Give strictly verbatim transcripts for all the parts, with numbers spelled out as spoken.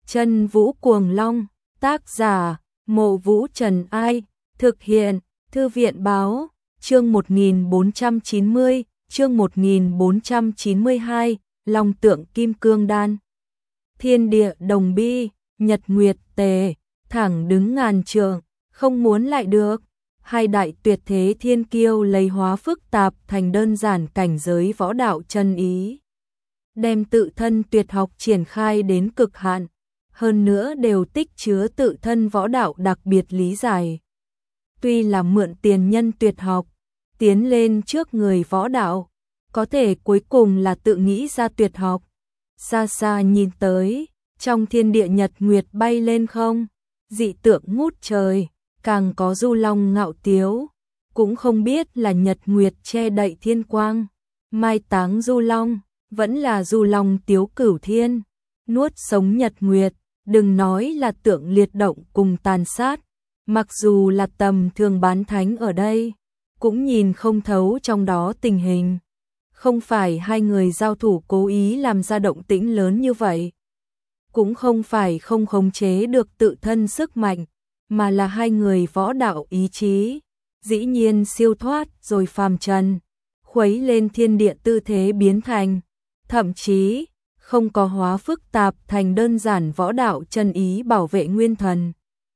Chân Vũ Cuồng Long, tác giả, Mộ Vũ Trần Ai, thực hiện, Thư viện Báo, chương một nghìn bốn trăm chín mươi, chương một nghìn bốn trăm chín mươi hai, Long Tượng Kim Cương Đan. Thiên địa đồng bi, nhật nguyệt tề, thẳng đứng ngàn trượng, không muốn lại được. Hai đại tuyệt thế thiên kiêu lấy hóa phức tạp thành đơn giản cảnh giới võ đạo chân ý, đem tự thân tuyệt học triển khai đến cực hạn, hơn nữa đều tích chứa tự thân võ đạo đặc biệt lý giải. Tuy là mượn tiền nhân tuyệt học, tiến lên trước người võ đạo, có thể cuối cùng là tự nghĩ ra tuyệt học. Xa xa nhìn tới, trong thiên địa nhật nguyệt bay lên không, dị tượng ngút trời, càng có du long ngạo tiếu, cũng không biết là nhật nguyệt che đậy thiên quang, mai táng du long, vẫn là du long tiếu cửu thiên, nuốt sống nhật nguyệt, đừng nói là tượng liệt động cùng tàn sát, mặc dù là tầm thường bán thánh ở đây, cũng nhìn không thấu trong đó tình hình. Không phải hai người giao thủ cố ý làm ra động tĩnh lớn như vậy, cũng không phải không khống chế được tự thân sức mạnh, mà là hai người võ đạo ý chí, dĩ nhiên siêu thoát rồi phàm trần, khuấy lên thiên địa tư thế biến thành, thậm chí không có hóa phức tạp thành đơn giản võ đạo chân ý bảo vệ nguyên thần.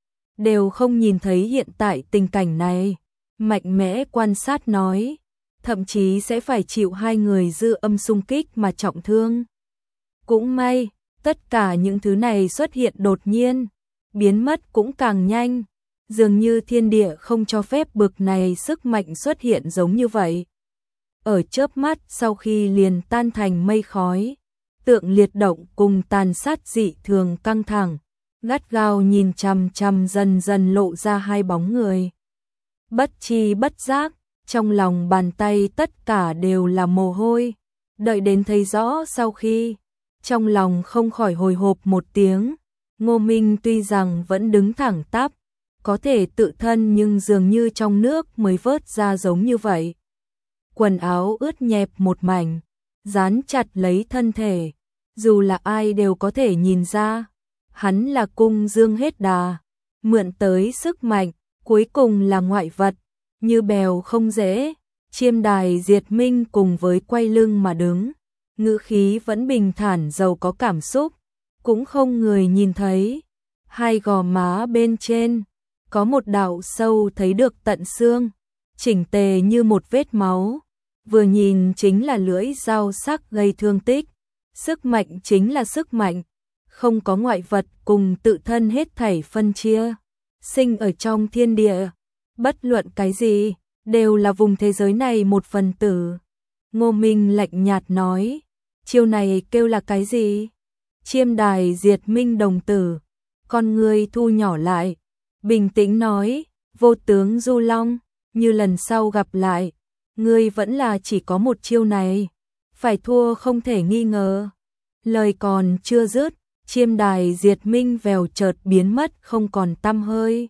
Đều không nhìn thấy hiện tại tình cảnh này, mạnh mẽ quan sát nói, thậm chí sẽ phải chịu hai người dư âm xung kích mà trọng thương. Cũng may, tất cả những thứ này xuất hiện đột nhiên, biến mất cũng càng nhanh, dường như thiên địa không cho phép bực này sức mạnh xuất hiện giống như vậy. Ở chớp mắt sau khi liền tan thành mây khói, tượng liệt động cùng tàn sát dị thường căng thẳng, gắt gao nhìn chằm chằm dần dần lộ ra hai bóng người. Bất chi bất giác, trong lòng bàn tay tất cả đều là mồ hôi, đợi đến thấy rõ sau khi, trong lòng không khỏi hồi hộp một tiếng. Ngô Minh tuy rằng vẫn đứng thẳng tắp, có thể tự thân nhưng dường như trong nước mới vớt ra giống như vậy. Quần áo ướt nhẹp một mảnh, dán chặt lấy thân thể, dù là ai đều có thể nhìn ra, hắn là cung dương hết đà, mượn tới sức mạnh, cuối cùng là ngoại vật, như bèo không dễ, chiêm đài diệt minh cùng với quay lưng mà đứng, ngữ khí vẫn bình thản giàu có cảm xúc, cũng không người nhìn thấy, hai gò má bên trên, có một đạo sâu thấy được tận xương, chỉnh tề như một vết máu, vừa nhìn chính là lưỡi dao sắc gây thương tích, sức mạnh chính là sức mạnh, không có ngoại vật cùng tự thân hết thảy phân chia, sinh ở trong thiên địa, bất luận cái gì, đều là vùng thế giới này một phần tử. Ngô Minh lạnh nhạt nói, chiêu này kêu là cái gì? Chiêm đài diệt minh đồng tử, con người thu nhỏ lại, bình tĩnh nói, vô tướng du long, như lần sau gặp lại, ngươi vẫn là chỉ có một chiêu này, phải thua không thể nghi ngờ. Lời còn chưa dứt, chiêm đài diệt minh vèo chợt biến mất không còn tăm hơi.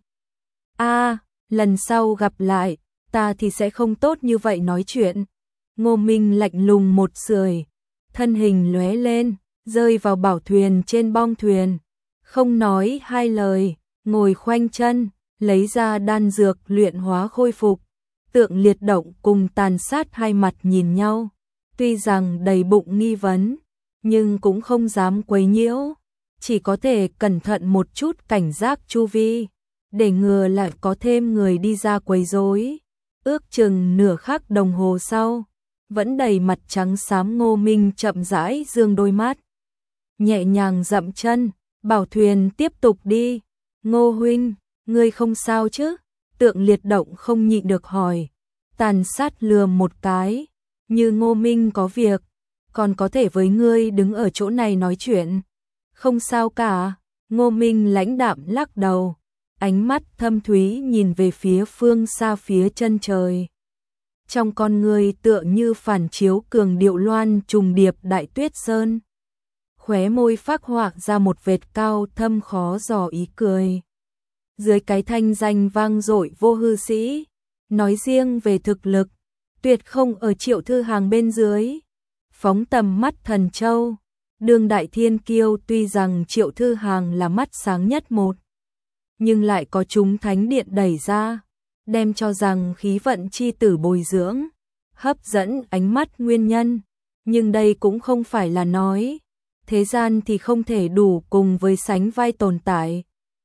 A, lần sau gặp lại, ta thì sẽ không tốt như vậy nói chuyện. Ngô Minh lạnh lùng một sưởi, thân hình lóe lên, rơi vào bảo thuyền trên bong thuyền, không nói hai lời, ngồi khoanh chân, lấy ra đan dược luyện hóa khôi phục. Tượng liệt động cùng tàn sát hai mặt nhìn nhau, tuy rằng đầy bụng nghi vấn, nhưng cũng không dám quấy nhiễu, chỉ có thể cẩn thận một chút cảnh giác chu vi, để ngừa lại có thêm người đi ra quấy rối. Ước chừng nửa khắc đồng hồ sau, vẫn đầy mặt trắng xám Ngô Minh chậm rãi dương đôi mắt, nhẹ nhàng dậm chân, bảo thuyền tiếp tục đi. Ngô huynh, ngươi không sao chứ? Tượng liệt động không nhịn được hỏi, tàn sát lừa một cái, như Ngô Minh có việc, còn có thể với ngươi đứng ở chỗ này nói chuyện. Không sao cả, Ngô Minh lãnh đạm lắc đầu, ánh mắt thâm thúy nhìn về phía phương xa phía chân trời. Trong con người tựa như phản chiếu cường điệu loan trùng điệp đại tuyết sơn. Khóe môi phác họa ra một vệt cao thâm khó dò ý cười. Dưới cái thanh danh vang dội vô hư sĩ, nói riêng về thực lực, tuyệt không ở Triệu Thư Hàng bên dưới. Phóng tầm mắt thần châu, Đương đại thiên kiêu tuy rằng Triệu Thư Hàng là mắt sáng nhất một, nhưng lại có chúng thánh điện đẩy ra, đem cho rằng khí vận chi tử bồi dưỡng, hấp dẫn ánh mắt nguyên nhân, nhưng đây cũng không phải là nói, thế gian thì không thể đủ cùng với sánh vai tồn tại.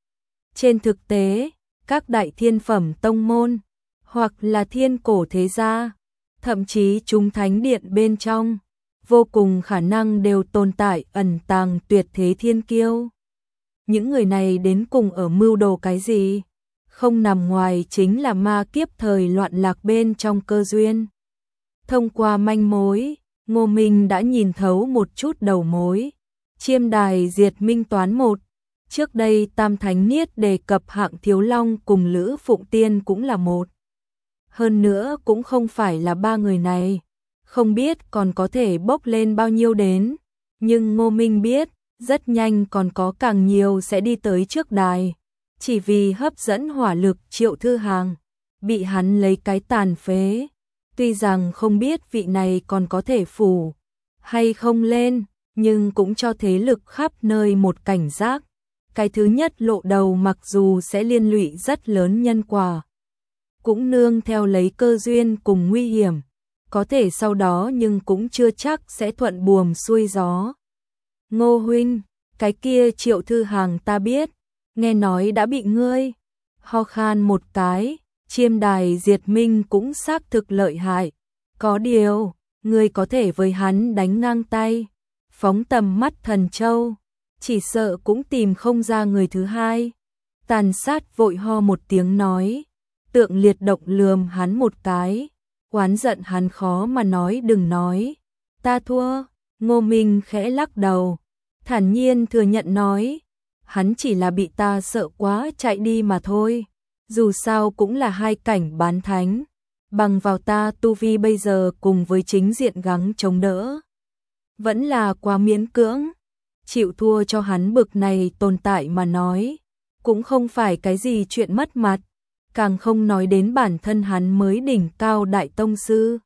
Trên thực tế, các đại thiên phẩm tông môn, hoặc là thiên cổ thế gia, thậm chí chúng thánh điện bên trong, vô cùng khả năng đều tồn tại ẩn tàng tuyệt thế thiên kiêu. Những người này đến cùng ở mưu đồ cái gì? Không nằm ngoài chính là ma kiếp thời loạn lạc bên trong cơ duyên. Thông qua manh mối, Ngô Minh đã nhìn thấu một chút đầu mối. Chiêm đài diệt minh toán một. Trước đây Tam Thánh Niết đề cập Hạng Thiếu Long cùng Lữ Phụng Tiên cũng là một. Hơn nữa cũng không phải là ba người này. Không biết còn có thể bốc lên bao nhiêu đến. Nhưng Ngô Minh biết, rất nhanh còn có càng nhiều sẽ đi tới trước đài. Chỉ vì hấp dẫn hỏa lực Triệu Thư Hàng, bị hắn lấy cái tàn phế. Tuy rằng không biết vị này còn có thể phủ hay không lên, nhưng cũng cho thế lực khắp nơi một cảnh giác. Cái thứ nhất lộ đầu mặc dù sẽ liên lụy rất lớn nhân quả, cũng nương theo lấy cơ duyên cùng nguy hiểm, có thể sau đó nhưng cũng chưa chắc sẽ thuận buồm xuôi gió. Ngô huynh, cái kia Triệu Thư Hàng ta biết, nghe nói đã bị ngươi ho khan một cái, chiêm đài diệt minh cũng xác thực lợi hại. Có điều, ngươi có thể với hắn đánh ngang tay, phóng tầm mắt thần châu, chỉ sợ cũng tìm không ra người thứ hai. Tàn sát vội ho một tiếng nói, Tượng Liệt động lườm hắn một cái, oán giận hắn khó mà nói đừng nói, ta thua. Ngô Minh khẽ lắc đầu, thản nhiên thừa nhận nói, hắn chỉ là bị ta sợ quá chạy đi mà thôi, dù sao cũng là hai cảnh bán thánh, bằng vào ta tu vi bây giờ cùng với chính diện gắng chống đỡ, vẫn là quá miễn cưỡng. Chịu thua cho hắn bực này tồn tại mà nói, cũng không phải cái gì chuyện mất mặt, càng không nói đến bản thân hắn mới đỉnh cao đại tông sư.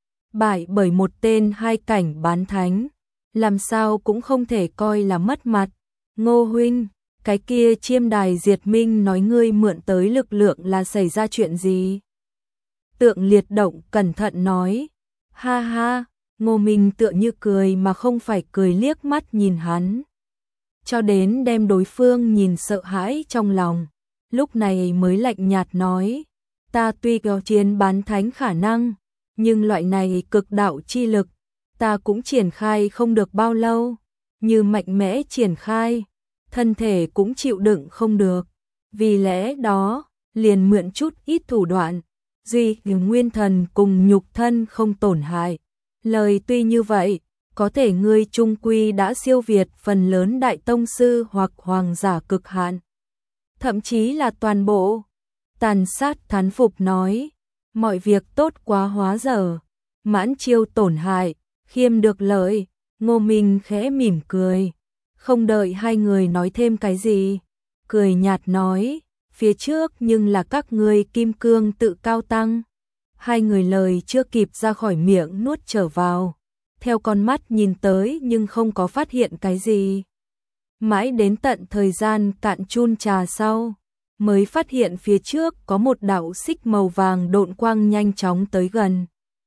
Bại bởi một tên hai cảnh bán thánh, làm sao cũng không thể coi là mất mặt. Ngô huynh, cái kia chiêm đài diệt minh nói ngươi mượn tới lực lượng là xảy ra chuyện gì? Tượng Liệt động cẩn thận nói, ha ha. Ngô Minh tựa như cười mà không phải cười liếc mắt nhìn hắn, cho đến đem đối phương nhìn sợ hãi trong lòng, lúc này mới lạnh nhạt nói, ta tuy có chiến bán thánh khả năng, nhưng loại này cực đạo chi lực, ta cũng triển khai không được bao lâu, như mạnh mẽ triển khai, thân thể cũng chịu đựng không được, vì lẽ đó, liền mượn chút ít thủ đoạn, duy nguyên thần cùng nhục thân không tổn hại. Lời tuy như vậy, có thể ngươi trung quy đã siêu việt phần lớn đại tông sư hoặc hoàng giả cực hạn, thậm chí là toàn bộ. Tàn sát thán phục nói, mọi việc tốt quá hóa dở, mãn chiêu tổn hại, khiêm được lợi. Ngô Minh khẽ mỉm cười, không đợi hai người nói thêm cái gì, cười nhạt nói, phía trước nhưng là các ngươi kim cương tự cao tăng. Hai người lời chưa kịp ra khỏi miệng nuốt trở vào, theo con mắt nhìn tới nhưng không có phát hiện cái gì. Mãi đến tận thời gian cạn chun trà sau, mới phát hiện phía trước có một đạo xích màu vàng độn quang nhanh chóng tới gần.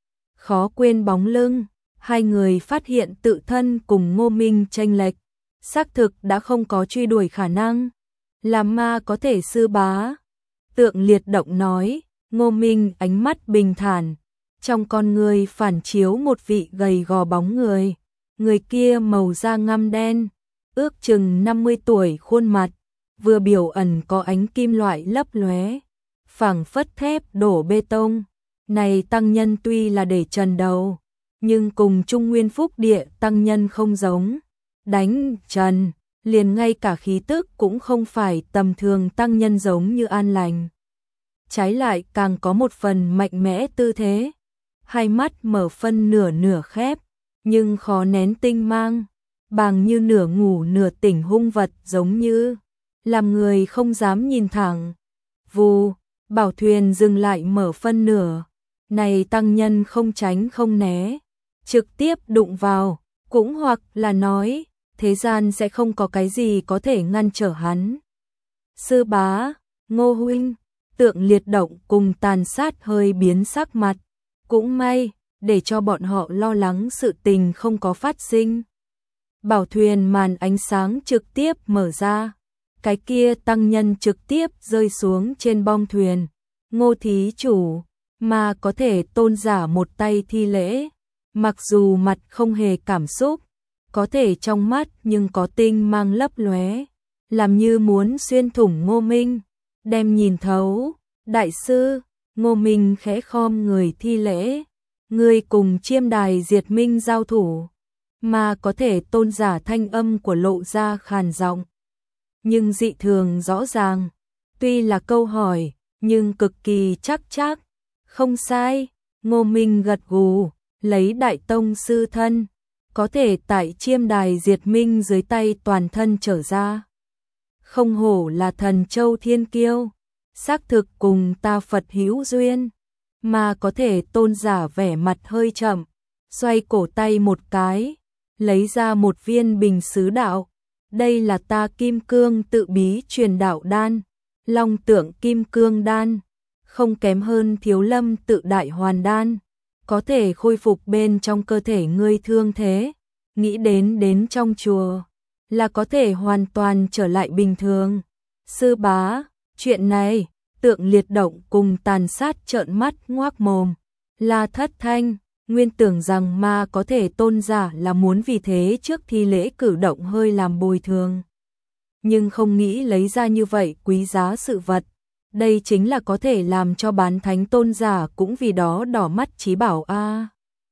Khó quên bóng lưng, hai người phát hiện tự thân cùng Ngô Minh chênh lệch, xác thực đã không có truy đuổi khả năng. Làm ma có thể sư bá. Tượng Liệt động nói. Ngô Minh ánh mắt bình thản, trong con người phản chiếu một vị gầy gò bóng người, người kia màu da ngăm đen, ước chừng năm mươi tuổi khuôn mặt, vừa biểu ẩn có ánh kim loại lấp lóe, phảng phất thép đổ bê tông. Này tăng nhân tuy là để trần đầu, nhưng cùng Trung Nguyên Phúc Địa tăng nhân không giống, đánh trần, liền ngay cả khí tức cũng không phải tầm thường tăng nhân giống như an lành. Trái lại càng có một phần mạnh mẽ tư thế, hai mắt mở phân nửa nửa khép, nhưng khó nén tinh mang, bàng như nửa ngủ nửa tỉnh hung vật giống như, làm người không dám nhìn thẳng. Vù, bảo thuyền dừng lại mở phân nửa, này tăng nhân không tránh không né, trực tiếp đụng vào, cũng hoặc là nói, thế gian sẽ không có cái gì có thể ngăn trở hắn. Sư bá, Ngô huynh, Tượng Liệt Động cùng Tàn Sát hơi biến sắc mặt, cũng may, để cho bọn họ lo lắng sự tình không có phát sinh. Bảo thuyền màn ánh sáng trực tiếp mở ra, cái kia tăng nhân trực tiếp rơi xuống trên bong thuyền. Ngô thí chủ, mà có thể tôn giả một tay thi lễ, mặc dù mặt không hề cảm xúc, có thể trong mắt nhưng có tinh mang lấp lóe, làm như muốn xuyên thủng Ngô Minh, đem nhìn thấu. Đại sư, Ngô Minh khẽ khom người thi lễ, người cùng Chiêm Đài Diệt Minh giao thủ, mà có thể tôn giả thanh âm của lộ ra khàn giọng, nhưng dị thường rõ ràng, tuy là câu hỏi, nhưng cực kỳ chắc chắc. Không sai, Ngô Minh gật gù, lấy Đại Tông sư thân, có thể tại Chiêm Đài Diệt Minh dưới tay toàn thân trở ra. Không hổ là thần châu thiên kiêu, xác thực cùng ta Phật hữu duyên, mà có thể tôn giả vẻ mặt hơi chậm, xoay cổ tay một cái, lấy ra một viên bình sứ đạo. Đây là ta Kim Cương tự bí truyền đạo đan, Long Tượng Kim Cương đan, không kém hơn Thiếu Lâm tự đại hoàn đan, có thể khôi phục bên trong cơ thể ngươi thương thế, nghĩ đến đến trong chùa là có thể hoàn toàn trở lại bình thường. Sư bá, chuyện này, Tượng Liệt Động cùng Tàn Sát trợn mắt ngoác mồm, là Thất Thanh, nguyên tưởng rằng ma có thể tôn giả là muốn vì thế trước thi lễ cử động hơi làm bồi thường. Nhưng không nghĩ lấy ra như vậy quý giá sự vật, đây chính là có thể làm cho bán thánh tôn giả cũng vì đó đỏ mắt chí bảo a. À.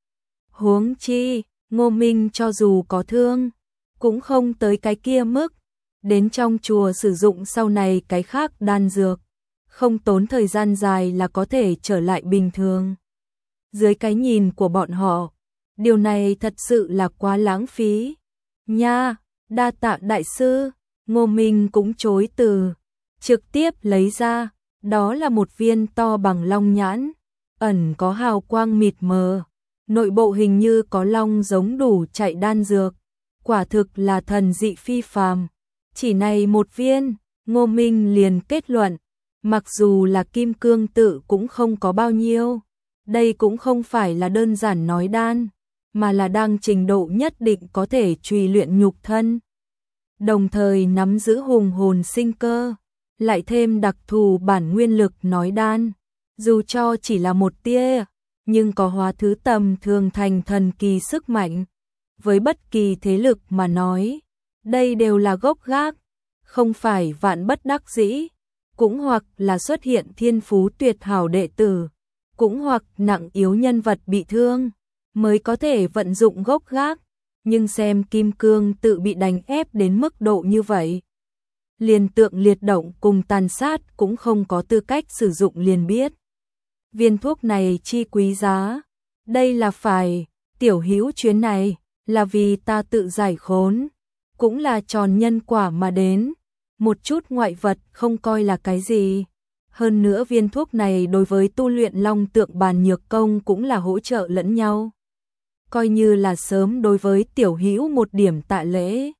Huống chi, Ngô Minh cho dù có thương, cũng không tới cái kia mức, đến trong chùa sử dụng sau này cái khác đan dược, không tốn thời gian dài là có thể trở lại bình thường. Dưới cái nhìn của bọn họ, điều này thật sự là quá lãng phí. Nha, đa tạ đại sư, Ngô Minh cũng chối từ, trực tiếp lấy ra, đó là một viên to bằng long nhãn, ẩn có hào quang mịt mờ, nội bộ hình như có long giống đủ chạy đan dược, quả thực là thần dị phi phàm. Chỉ này một viên, Ngô Minh liền kết luận, mặc dù là kim cương tự cũng không có bao nhiêu. Đây cũng không phải là đơn giản nói đan, mà là đang trình độ nhất định có thể trùy luyện nhục thân, đồng thời nắm giữ hùng hồn sinh cơ, lại thêm đặc thù bản nguyên lực nói đan, dù cho chỉ là một tia, nhưng có hóa thứ tầm thường thành thần kỳ sức mạnh. Với bất kỳ thế lực mà nói, đây đều là gốc gác, không phải vạn bất đắc dĩ, cũng hoặc là xuất hiện thiên phú tuyệt hảo đệ tử, cũng hoặc nặng yếu nhân vật bị thương, mới có thể vận dụng gốc gác, nhưng xem Kim Cương tự bị đánh ép đến mức độ như vậy. Liền Tượng Liệt Động cùng Tàn Sát cũng không có tư cách sử dụng liền biết. Viên thuốc này chi quý giá, đây là phải, tiểu hữu chuyến này, là vì ta tự giải khốn, cũng là tròn nhân quả mà đến, một chút ngoại vật không coi là cái gì. Hơn nữa viên thuốc này đối với tu luyện Long Tượng Bàn Nhược Công cũng là hỗ trợ lẫn nhau. Coi như là sớm đối với tiểu hữu một điểm tạ lễ.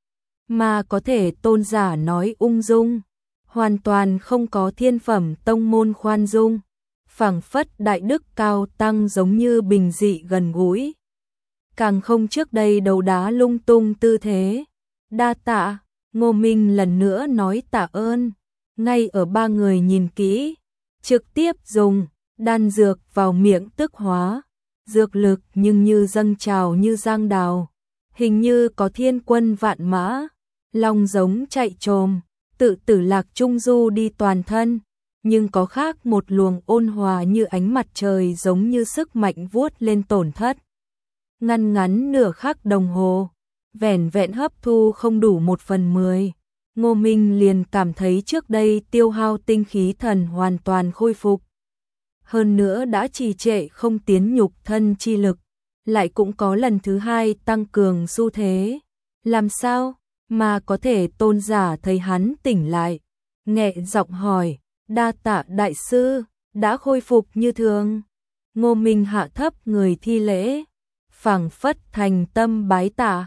Mà có thể tôn giả nói ung dung, hoàn toàn không có thiên phẩm tông môn khoan dung, phảng phất đại đức cao tăng giống như bình dị gần gũi. Càng không trước đây đầu đá lung tung tư thế. Đa tạ, Ngô Minh lần nữa nói tạ ơn. Ngay ở ba người nhìn kỹ, trực tiếp dùng đan dược vào miệng tức hóa, dược lực nhưng như dâng trào như giang đào, hình như có thiên quân vạn mã, long giống chạy trồm, tự tử lạc trung du đi toàn thân, nhưng có khác một luồng ôn hòa như ánh mặt trời giống như sức mạnh vuốt lên tổn thất. Ngăn ngắn nửa khắc đồng hồ, vẻn vẹn hấp thu không đủ một phần mười. Ngô Minh liền cảm thấy trước đây tiêu hao tinh khí thần hoàn toàn khôi phục. Hơn nữa đã trì trệ không tiến nhục thân chi lực, lại cũng có lần thứ hai tăng cường xu thế. Làm sao mà có thể tôn giả thấy hắn tỉnh lại, nhẹ giọng hỏi, đa tạ đại sư, đã khôi phục như thường. Ngô Minh hạ thấp người thi lễ, phảng phất thành tâm bái tạ.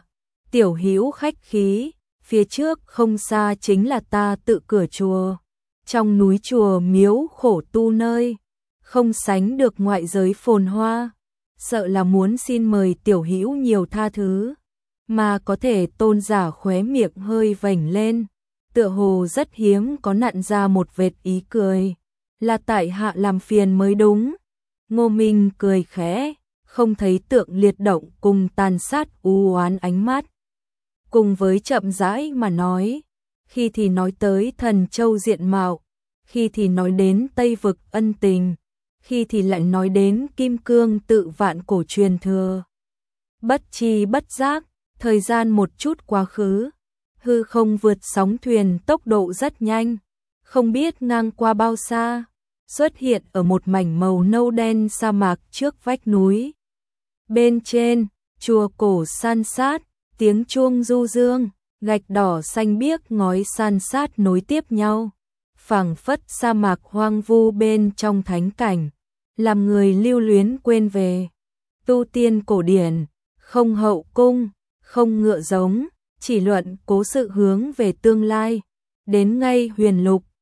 Tiểu Hữu khách khí, phía trước không xa chính là ta tự cửa chùa. Trong núi chùa miếu khổ tu nơi, không sánh được ngoại giới phồn hoa, sợ là muốn xin mời Tiểu Hữu nhiều tha thứ. Mà có thể tôn giả khóe miệng hơi vểnh lên, tựa hồ rất hiếm có nặn ra một vệt ý cười, là tại hạ làm phiền mới đúng. Ngô Minh cười khẽ, không thấy Tượng Liệt động cùng tàn sát u oán ánh mắt. Cùng với chậm rãi mà nói, khi thì nói tới Thần Châu diện mạo, khi thì nói đến Tây vực ân tình, khi thì lại nói đến Kim Cương tự vạn cổ truyền thừa. Bất chi bất giác, thời gian một chút quá khứ, hư không vượt sóng thuyền tốc độ rất nhanh, không biết ngang qua bao xa, xuất hiện ở một mảnh màu nâu đen sa mạc trước vách núi. Bên trên, chùa cổ san sát, tiếng chuông du dương, gạch đỏ xanh biếc ngói san sát nối tiếp nhau, phảng phất sa mạc hoang vu bên trong thánh cảnh, làm người lưu luyến quên về. Tu tiên cổ điển, không hậu cung, không ngựa giống, chỉ luận cố sự hướng về tương lai, đến ngay huyền lục,